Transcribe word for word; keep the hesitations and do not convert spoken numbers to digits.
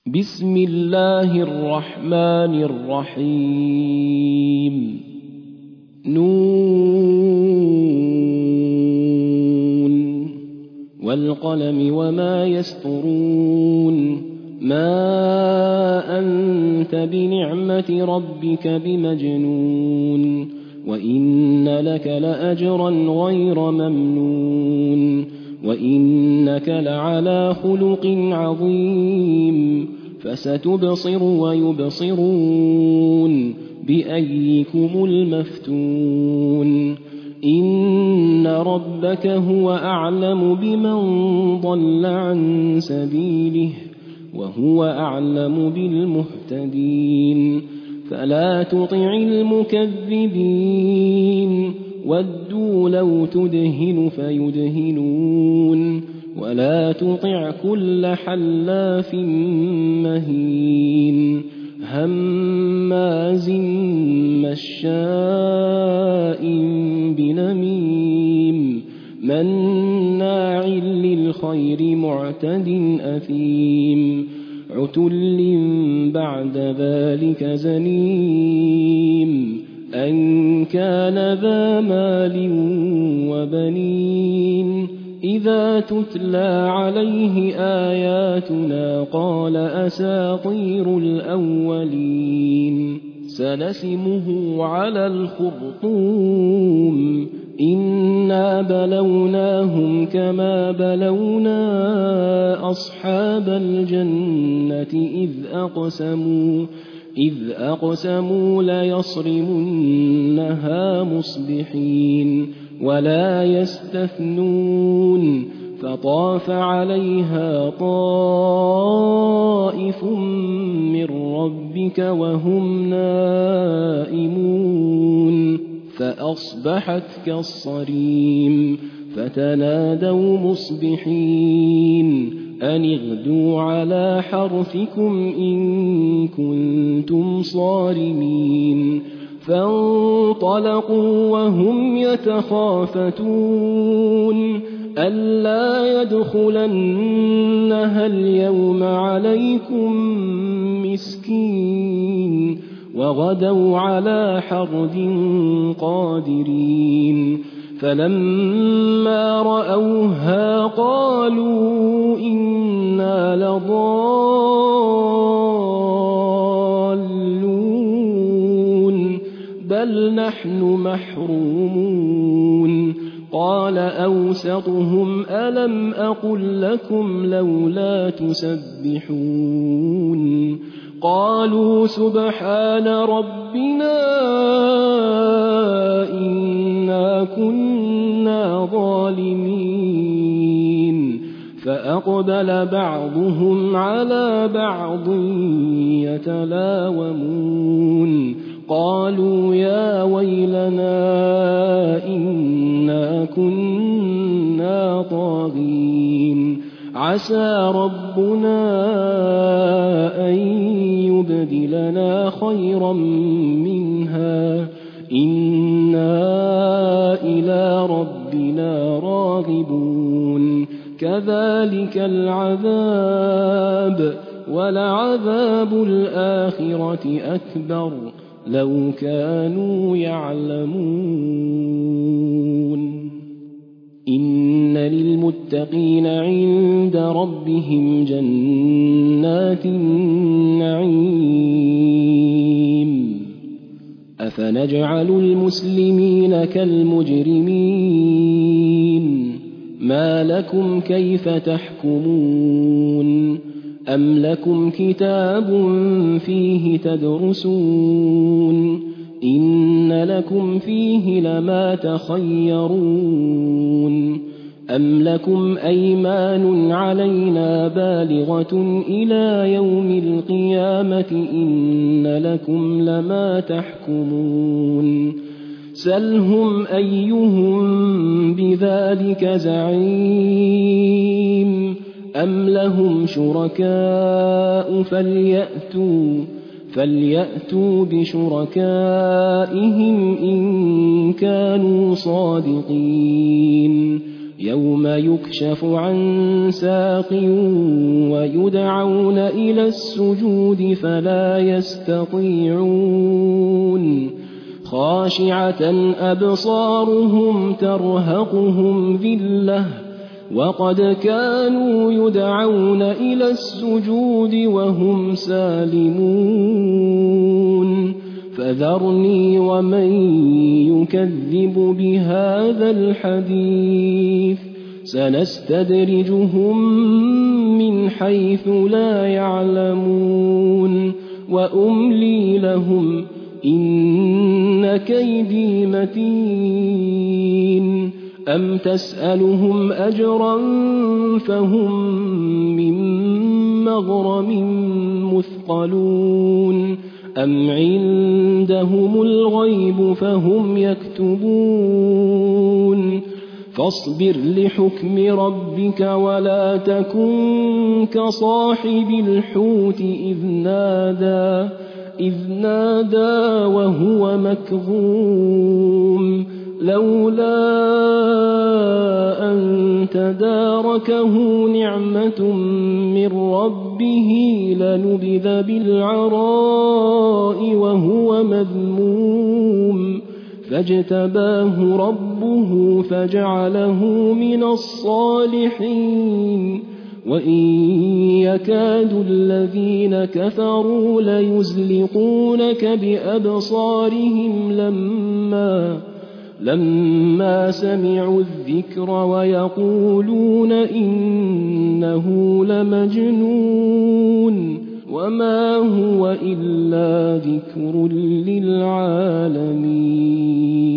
بسم الله الرحمن الرحيم نون والقلم وما يسطرون ما أنت بنعمة ربك بمجنون وإن لك لأجرا غير ممنون وإنك لعلى خلق عظيم فستبصر ويبصرون بأيكم المفتون إن ربك هو أعلم بمن ضل عن سبيله وهو أعلم بالمهتدين فلا تطع المكذبين ودوا لو تدهن فيدهنون ولا تطع كل حلاف مهين هماز مشاء بنميم مناع للخير معتد أثيم عتل بعد ذلك زنيم أن كان ذا مال وبنين إذا تتلى عليه آياتنا قال أساطير الأولين سنسمه على الخرطوم إنا بلوناهم كما بلونا أصحاب الجنة إذ أقسموا إذ أقسموا ليصرمنها مصبحين ولا يستثنون فطاف عليها طائف من ربك وهم نائمون فأصبحت كالصريم فتنادوا مصبحين أن اغدوا على حرثكم إن كنتم صارمين فانطلقوا وهم يتخافتون ألا يدخلنها اليوم عليكم مسكين وغدوا على حرد قادرين فلما رأوها قالوا إنا لضالون بل نحن محرومون قال أوسطهم ألم أقل لكم لولا تسبحون قالوا سبحان ربنا إنا كنا ظالمين فأقبل بعضهم على بعض يتلاومون قالوا يا ويلنا إنا كنا طاغين عسى ربنا أن يبدلنا خيرا منها إنا إلى ربنا راغبون كذلك العذاب ولعذاب الآخرة أكبر لو كانوا يعلمون إن للمتقين عند ربهم جنات النعيم أفنجعل المسلمين كالمجرمين ما لكم كيف تحكمون أم لكم كتاب فيه تدرسون إن لكم فيه لما تخيرون أم لكم أيمان علينا بالغة إلى يوم القيامة إن لكم لما تحكمون سلهم أيهم بذلك زعيم أم لهم شركاء فليأتوا فليأتوا بشركائهم إن كانوا صادقين يوم يكشف عن ساق ويدعون إلى السجود فلا يستطيعون خاشعة أبصارهم ترهقهم ذلة وقد كانوا يدعون إلى السجود وهم سالمون فذرني ومن يكذب بهذا الحديث سنستدرجهم من حيث لا يعلمون وأملي لهم إن كيدي متين أم تسألهم أجرا فهم من مغرم مثقلون أم عندهم الغيب فهم يكتبون فاصبر لحكم ربك ولا تكن كصاحب الحوت إذ نادى إذ نادى وهو مكظوم لولا أن تداركه نعمة من ربه لنبذ بالعراء وهو مذموم فاجتباه ربه فجعله من الصالحين وإن يكاد الذين كفروا ليزلقونك بأبصارهم لما لما سمعوا الذكر ويقولون إنه لمجنون وما هو إلا ذكر للعالمين